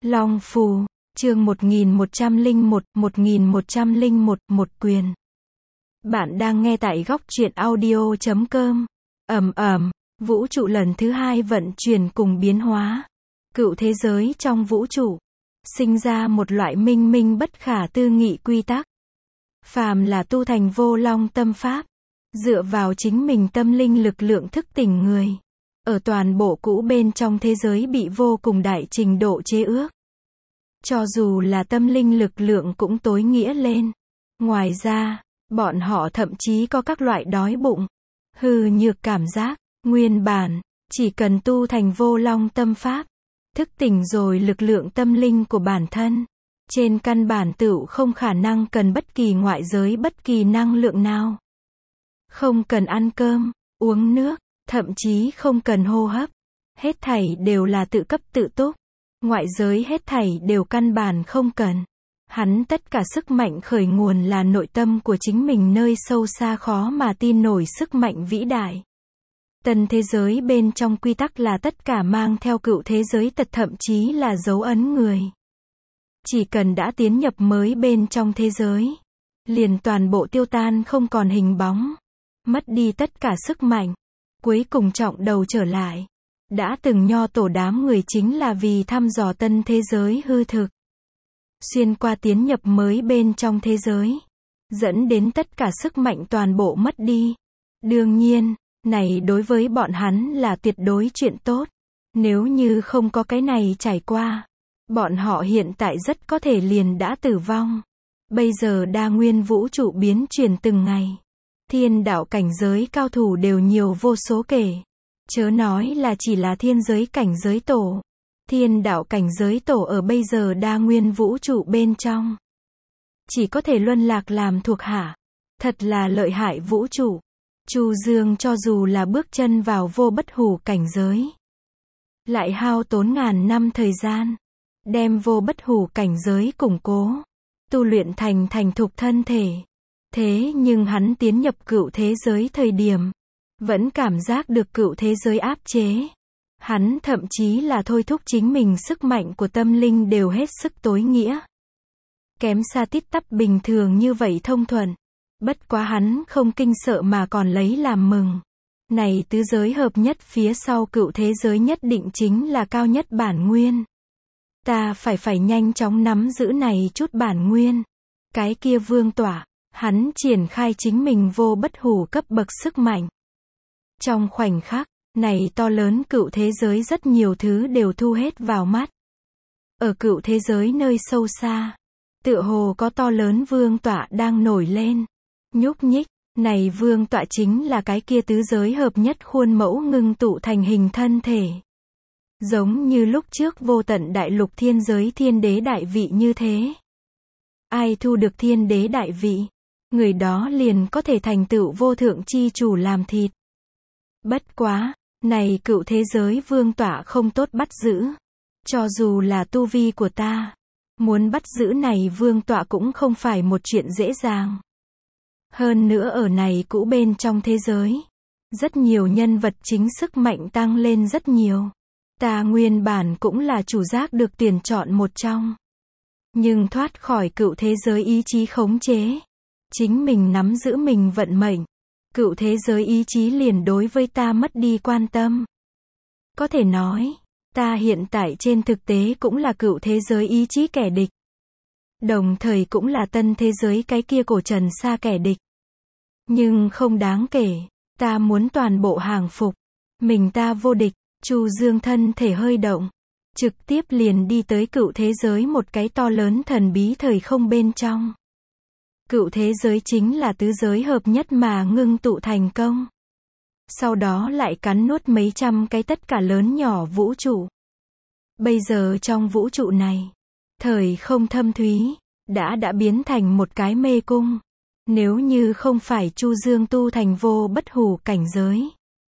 Long Phù, chương 1101, một quyền. Bạn đang nghe tại góc truyện audio.com. Vũ trụ lần thứ 2 vận chuyển cùng biến hóa. Cựu thế giới trong vũ trụ, sinh ra một loại minh minh bất khả tư nghị quy tắc. Phàm là tu thành vô long tâm pháp, dựa vào chính mình tâm linh lực lượng thức tỉnh người, ở toàn bộ cũ bên trong thế giới bị vô cùng đại trình độ chế ước. Cho dù là tâm linh lực lượng cũng tối nghĩa lên. Ngoài ra, bọn họ thậm chí có các loại đói bụng, hư nhược cảm giác. Nguyên bản, chỉ cần tu thành vô long tâm pháp, thức tỉnh rồi lực lượng tâm linh của bản thân, trên căn bản tựu không khả năng cần bất kỳ ngoại giới bất kỳ năng lượng nào. Không cần ăn cơm, uống nước, thậm chí không cần hô hấp. Hết thảy đều là tự cấp tự túc. Ngoại giới hết thảy đều căn bản không cần. Hắn tất cả sức mạnh khởi nguồn là nội tâm của chính mình nơi sâu xa khó mà tin nổi sức mạnh vĩ đại. Tân thế giới bên trong quy tắc là tất cả mang theo cựu thế giới tật thậm chí là dấu ấn người. Chỉ cần đã tiến nhập mới bên trong thế giới, liền toàn bộ tiêu tan không còn hình bóng, mất đi tất cả sức mạnh, cuối cùng trọng đầu trở lại. Đã từng nho tổ đám người chính là vì thăm dò tân thế giới hư thực. Xuyên qua tiến nhập mới bên trong thế giới, dẫn đến tất cả sức mạnh toàn bộ mất đi. Đương nhiên, này đối với bọn hắn là tuyệt đối chuyện tốt. Nếu như không có cái này trải qua, bọn họ hiện tại rất có thể liền đã tử vong. Bây giờ đa nguyên vũ trụ biến chuyển từng ngày. Thiên đạo cảnh giới cao thủ đều nhiều vô số kể. Chớ nói là chỉ là thiên giới cảnh giới tổ. Thiên đạo cảnh giới tổ ở bây giờ đa nguyên vũ trụ bên trong, chỉ có thể luân lạc làm thuộc hạ. Thật là lợi hại vũ trụ. Chu Dương cho dù là bước chân vào vô bất hủ cảnh giới, lại hao tốn ngàn năm thời gian, đem vô bất hủ cảnh giới củng cố, tu luyện thành thục thân thể. Thế nhưng hắn tiến nhập cựu thế giới thời điểm, vẫn cảm giác được cựu thế giới áp chế. Hắn thậm chí là thôi thúc chính mình sức mạnh của tâm linh đều hết sức tối nghĩa. Kém xa tít tắp bình thường như vậy thông thuận. Bất quá hắn không kinh sợ mà còn lấy làm mừng. Này tứ giới hợp nhất phía sau cựu thế giới nhất định chính là cao nhất bản nguyên. Ta phải nhanh chóng nắm giữ này chút bản nguyên. Cái kia vương tỏa, hắn triển khai chính mình vô bất hủ cấp bậc sức mạnh. Trong khoảnh khắc, này to lớn cựu thế giới rất nhiều thứ đều thu hết vào mắt. Ở cựu thế giới nơi sâu xa, tựa hồ có to lớn vương tọa đang nổi lên, nhúc nhích. Này vương tọa chính là cái kia tứ giới hợp nhất khuôn mẫu ngưng tụ thành hình thân thể. Giống như lúc trước vô tận đại lục thiên giới thiên đế đại vị như thế. Ai thu được thiên đế đại vị, người đó liền có thể thành tựu vô thượng chi chủ làm thịt. Bất quá, này cựu thế giới vương tọa không tốt bắt giữ. Cho dù là tu vi của ta, muốn bắt giữ này vương tọa cũng không phải một chuyện dễ dàng. Hơn nữa ở này cũ bên trong thế giới, rất nhiều nhân vật chính sức mạnh tăng lên rất nhiều. Ta nguyên bản cũng là chủ giác được tuyển chọn một trong. Nhưng thoát khỏi cựu thế giới ý chí khống chế, chính mình nắm giữ mình vận mệnh, cựu thế giới ý chí liền đối với ta mất đi quan tâm. Có thể nói, ta hiện tại trên thực tế cũng là cựu thế giới ý chí kẻ địch. Đồng thời cũng là tân thế giới cái kia cổ trần xa kẻ địch. Nhưng không đáng kể, ta muốn toàn bộ hàng phục. Mình ta vô địch. Chu Dương thân thể hơi động, trực tiếp liền đi tới cựu thế giới một cái to lớn thần bí thời không bên trong. Cựu thế giới chính là tứ giới hợp nhất mà ngưng tụ thành công. Sau đó lại cắn nuốt mấy trăm cái tất cả lớn nhỏ vũ trụ. Bây giờ trong vũ trụ này, thời không thâm thúy, đã biến thành một cái mê cung. Nếu như không phải Chu Dương tu thành vô bất hủ cảnh giới,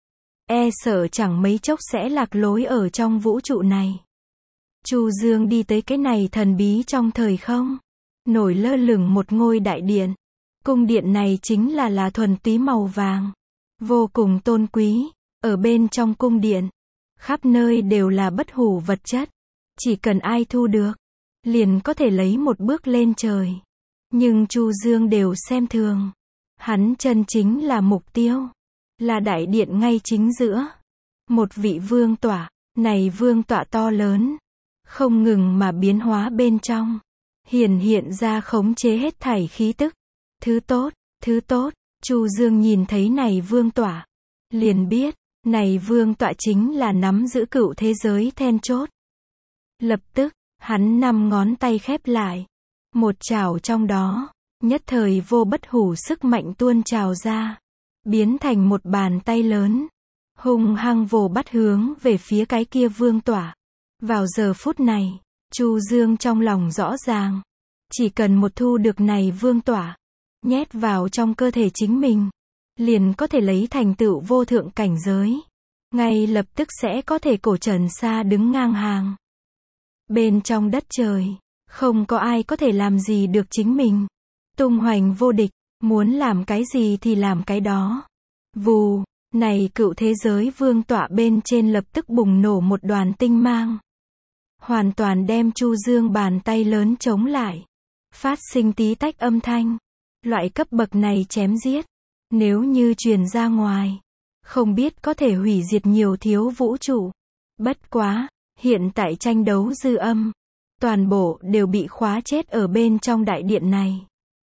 e sợ chẳng mấy chốc sẽ lạc lối ở trong vũ trụ này. Chu Dương đi tới cái này thần bí trong thời không, nổi lơ lửng một ngôi đại điện. Cung điện này chính là thuần túy màu vàng, vô cùng tôn quý. Ở bên trong cung điện, khắp nơi đều là bất hủ vật chất. Chỉ cần ai thu được, liền có thể lấy một bước lên trời. Nhưng Chu Dương đều xem thường. Hắn chân chính là mục tiêu, là đại điện ngay chính giữa. Một vị vương tọa, này vương tọa to lớn, không ngừng mà biến hóa bên trong, hiện ra khống chế hết thảy khí tức. Thứ tốt, Chu Dương nhìn thấy này vương tọa, liền biết, này vương tọa chính là nắm giữ cựu thế giới then chốt. Lập tức, hắn 5 ngón tay khép lại, một chảo trong đó, nhất thời vô bất hủ sức mạnh tuôn trào ra, biến thành một bàn tay lớn, hung hăng vồ bắt hướng về phía cái kia vương tọa. Vào giờ phút này, Chu Dương trong lòng rõ ràng, chỉ cần một thu được này vương tọa, nhét vào trong cơ thể chính mình, liền có thể lấy thành tựu vô thượng cảnh giới, ngay lập tức sẽ có thể cổ trần sa đứng ngang hàng. Bên trong đất trời, không có ai có thể làm gì được chính mình, tung hoành vô địch, muốn làm cái gì thì làm cái đó. Vù, này cựu thế giới vương tọa bên trên lập tức bùng nổ một đoàn tinh mang, hoàn toàn đem Chu Dương bàn tay lớn chống lại, phát sinh tí tách âm thanh. Loại cấp bậc này chém giết, nếu như truyền ra ngoài, không biết có thể hủy diệt nhiều thiếu vũ trụ. Bất quá, hiện tại tranh đấu dư âm, toàn bộ đều bị khóa chết ở bên trong đại điện này.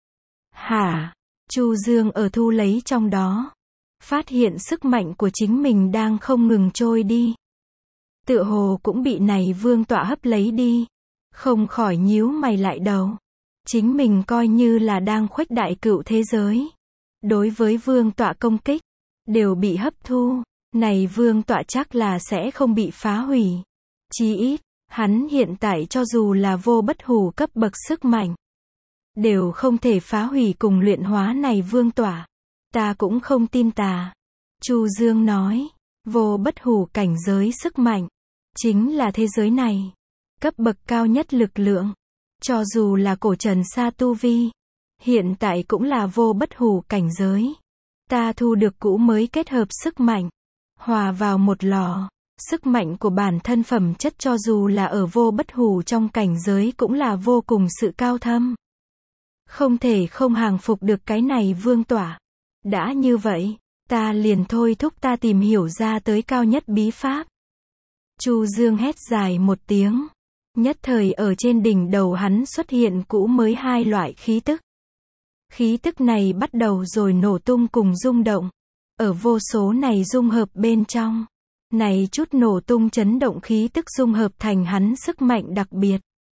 Hả? Chu Dương ở thu lấy trong đó, phát hiện sức mạnh của chính mình đang không ngừng trôi đi. Tựa hồ cũng bị này vương tọa hấp lấy đi, không khỏi nhíu mày lại đầu. Chính mình coi như là đang khuếch đại cựu thế giới. Đối với vương tọa công kích, đều bị hấp thu, này vương tọa chắc là sẽ không bị phá hủy. Chí ít, hắn hiện tại cho dù là vô bất hủ cấp bậc sức mạnh, đều không thể phá hủy cùng luyện hóa này vương tọa. Ta cũng không tin tà. Chu Dương nói, vô bất hủ cảnh giới sức mạnh, chính là thế giới này, cấp bậc cao nhất lực lượng. Cho dù là cổ trần sa tu vi, hiện tại cũng là vô bất hủ cảnh giới. Ta thu được cũ mới kết hợp sức mạnh, hòa vào một lò. Sức mạnh của bản thân phẩm chất cho dù là ở vô bất hủ trong cảnh giới cũng là vô cùng sự cao thâm. Không thể không hàng phục được cái này vương tọa. Đã như vậy, ta liền thôi thúc ta tìm hiểu ra tới cao nhất bí pháp. Chu Dương hét dài một tiếng. Nhất thời ở trên đỉnh đầu hắn xuất hiện cũ mới 2 loại khí tức. Khí tức này bắt đầu rồi nổ tung cùng rung động. Ở vô số này dung hợp bên trong. Này chút nổ tung chấn động khí tức dung hợp thành hắn sức mạnh đặc biệt.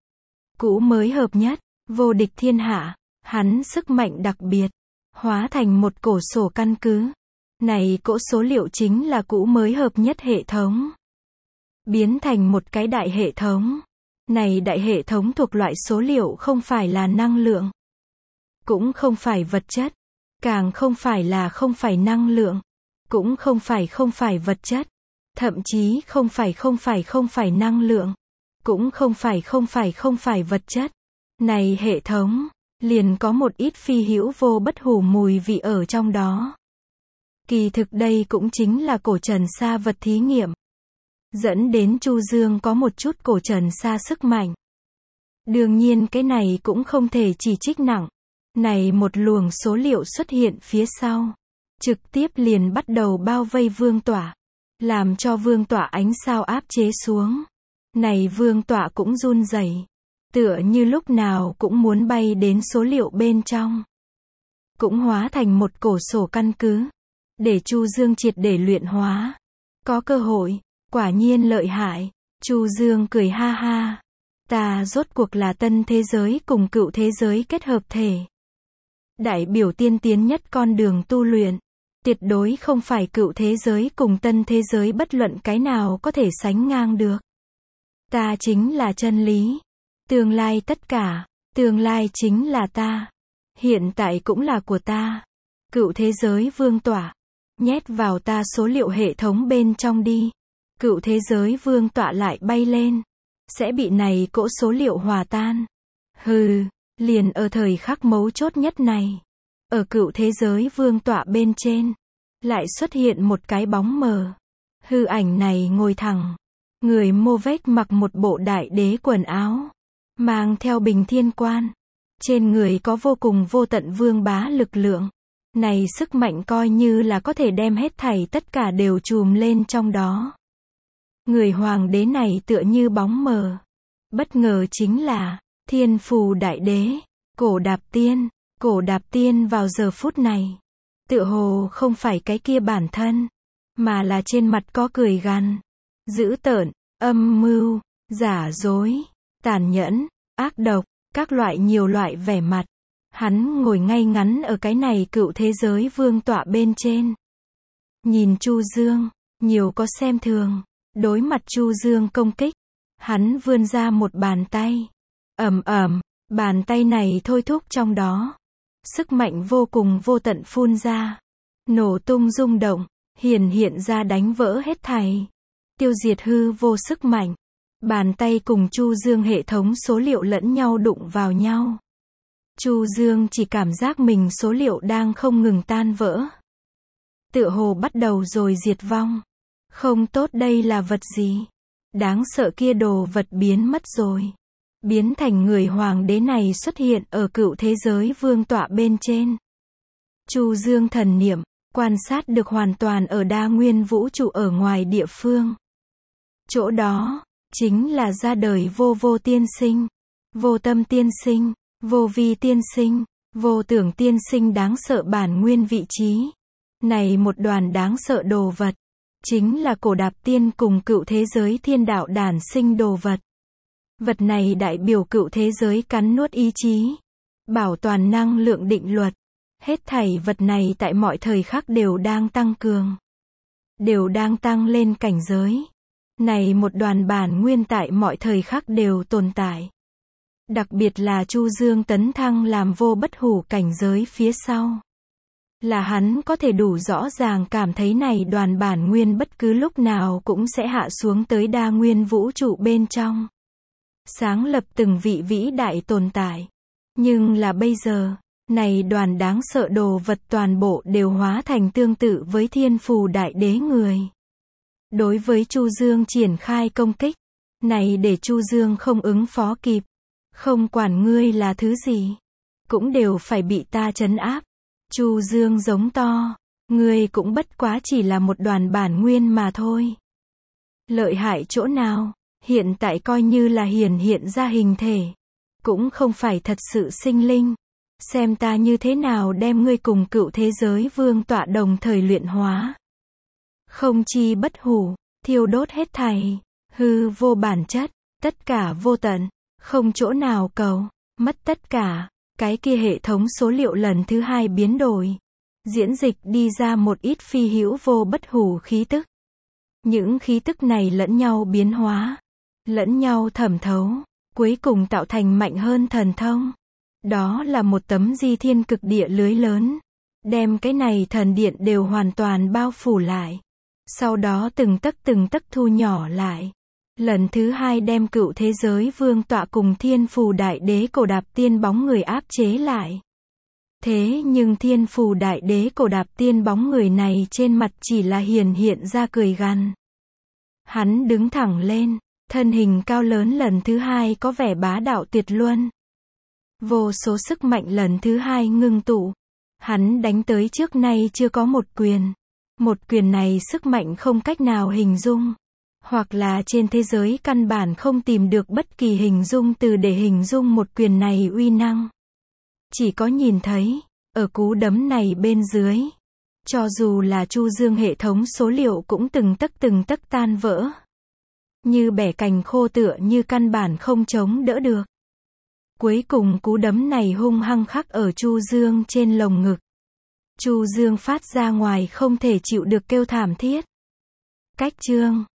Cũ mới hợp nhất, vô địch thiên hạ, hắn sức mạnh đặc biệt, hóa thành một cổ sổ căn cứ. Này cỗ số liệu chính là cũ mới hợp nhất hệ thống. Biến thành một cái đại hệ thống. Này đại hệ thống thuộc loại số liệu không phải là năng lượng, cũng không phải vật chất, càng không phải năng lượng, cũng không phải vật chất, thậm chí không phải năng lượng, cũng không phải vật chất. Này hệ thống, liền có một ít phi hữu vô bất hủ mùi vị ở trong đó. Kỳ thực đây cũng chính là cổ trần sa vật thí nghiệm. Dẫn đến Chu Dương có một chút cổ trần sa sức mạnh. Đương nhiên cái này cũng không thể chỉ trích nặng. Này một luồng số liệu xuất hiện phía sau, trực tiếp liền bắt đầu bao vây vương tọa, làm cho vương tọa ánh sao áp chế xuống. Này vương tọa cũng run rẩy, tựa như lúc nào cũng muốn bay đến số liệu bên trong. Cũng hóa thành một cổ sổ căn cứ, để Chu Dương triệt để luyện hóa. Có cơ hội, quả nhiên lợi hại. Chu Dương cười ha ha. Ta rốt cuộc là tân thế giới cùng cựu thế giới kết hợp thể. Đại biểu tiên tiến nhất con đường tu luyện. Tuyệt đối không phải cựu thế giới cùng tân thế giới bất luận cái nào có thể sánh ngang được. Ta chính là chân lý. Tương lai tất cả. Tương lai chính là ta. Hiện tại cũng là của ta. Cựu thế giới vương tọa. Nhét vào ta số liệu hệ thống bên trong đi. Cựu thế giới vương tọa lại bay lên. Sẽ bị này cỗ số liệu hòa tan. Hừ, liền ở thời khắc mấu chốt nhất này. Ở cựu thế giới vương tọa bên trên. Lại xuất hiện một cái bóng mờ. Hư ảnh này ngồi thẳng. Người Mô Vech mặc một bộ đại đế quần áo, mang theo bình thiên quan. Trên người có vô cùng vô tận vương bá lực lượng. Này sức mạnh coi như là có thể đem hết thảy tất cả đều trùm lên trong đó. Người hoàng đế này tựa như bóng mờ. Bất ngờ chính là Thiên Phù Đại Đế, Cổ Đạp Tiên. Cổ Đạp Tiên vào giờ phút này, tựa hồ không phải cái kia bản thân, mà là trên mặt có cười gằn, dữ tợn, âm mưu, giả dối, tàn nhẫn, ác độc, các loại nhiều loại vẻ mặt. Hắn ngồi ngay ngắn ở cái này cựu thế giới vương tọa bên trên. Nhìn Chu Dương, nhiều có xem thường. Đối mặt Chu Dương công kích, hắn vươn ra một bàn tay. Ầm ầm, bàn tay này thôi thúc trong đó. Sức mạnh vô cùng vô tận phun ra. Nổ tung rung động, hiện ra đánh vỡ hết thảy. Tiêu diệt hư vô sức mạnh. Bàn tay cùng Chu Dương hệ thống số liệu lẫn nhau đụng vào nhau. Chu Dương chỉ cảm giác mình số liệu đang không ngừng tan vỡ. Tựa hồ bắt đầu rồi diệt vong. Không tốt, đây là vật gì? Đáng sợ, kia đồ vật biến mất rồi. Biến thành người hoàng đế này xuất hiện ở cựu thế giới vương tọa bên trên. Chu Dương thần niệm, quan sát được hoàn toàn ở đa nguyên vũ trụ ở ngoài địa phương. Chỗ đó, chính là ra đời vô vô tiên sinh, vô tâm tiên sinh, vô vi tiên sinh, vô tưởng tiên sinh đáng sợ bản nguyên vị trí. Này một đoàn đáng sợ đồ vật, chính là Cổ Đạp Tiên cùng cựu thế giới thiên đạo đản sinh đồ vật. Vật này đại biểu cựu thế giới cắn nuốt ý chí, bảo toàn năng lượng định luật. Hết thảy vật này tại mọi thời khắc đều đang tăng cường, đều đang tăng lên cảnh giới. Này một đoàn bản nguyên tại mọi thời khắc đều tồn tại. Đặc biệt là Chu Dương tấn thăng làm vô bất hủ cảnh giới phía sau. Là hắn có thể đủ rõ ràng cảm thấy này đoàn bản nguyên bất cứ lúc nào cũng sẽ hạ xuống tới đa nguyên vũ trụ bên trong. Sáng lập từng vị vĩ đại tồn tại. Nhưng là bây giờ, này đoàn đáng sợ đồ vật toàn bộ đều hóa thành tương tự với Thiên Phù Đại Đế người. Đối với Chu Dương triển khai công kích. Này để Chu Dương không ứng phó kịp. Không quản ngươi là thứ gì, cũng đều phải bị ta trấn áp. Chu Dương giống to, ngươi cũng bất quá chỉ là một đoàn bản nguyên mà thôi. Lợi hại chỗ nào, hiện tại coi như là hiện ra hình thể, cũng không phải thật sự sinh linh. Xem ta như thế nào đem ngươi cùng cựu thế giới vương tọa đồng thời luyện hóa. Không chi bất hủ, thiêu đốt hết thảy, hư vô bản chất, tất cả vô tận, không chỗ nào cầu, mất tất cả. Cái kia hệ thống số liệu lần thứ hai biến đổi, diễn dịch đi ra một ít phi hữu vô bất hủ khí tức. Những khí tức này lẫn nhau biến hóa, lẫn nhau thẩm thấu, cuối cùng tạo thành mạnh hơn thần thông. Đó là một tấm di thiên cực địa lưới lớn, đem cái này thần điện đều hoàn toàn bao phủ lại. Sau đó từng tấc thu nhỏ lại. Lần thứ hai đem cựu thế giới vương tọa cùng Thiên Phù Đại Đế Cổ Đạp Tiên bóng người áp chế lại. Thế nhưng Thiên Phù Đại Đế Cổ Đạp Tiên bóng người này trên mặt chỉ là hiện ra cười gằn. Hắn đứng thẳng lên, thân hình cao lớn lần thứ hai có vẻ bá đạo tuyệt luân. Vô số sức mạnh lần thứ hai ngưng tụ. Hắn đánh tới trước nay chưa có một quyền. Một quyền này sức mạnh không cách nào hình dung. Hoặc là trên thế giới căn bản không tìm được bất kỳ hình dung từ để hình dung một quyền này uy năng. Chỉ có nhìn thấy, ở cú đấm này bên dưới, cho dù là Chu Dương hệ thống số liệu cũng từng tấc tan vỡ. Như bẻ cành khô, tựa như căn bản không chống đỡ được. Cuối cùng cú đấm này hung hăng khắc ở Chu Dương trên lồng ngực. Chu Dương phát ra ngoài không thể chịu được kêu thảm thiết. Cách chương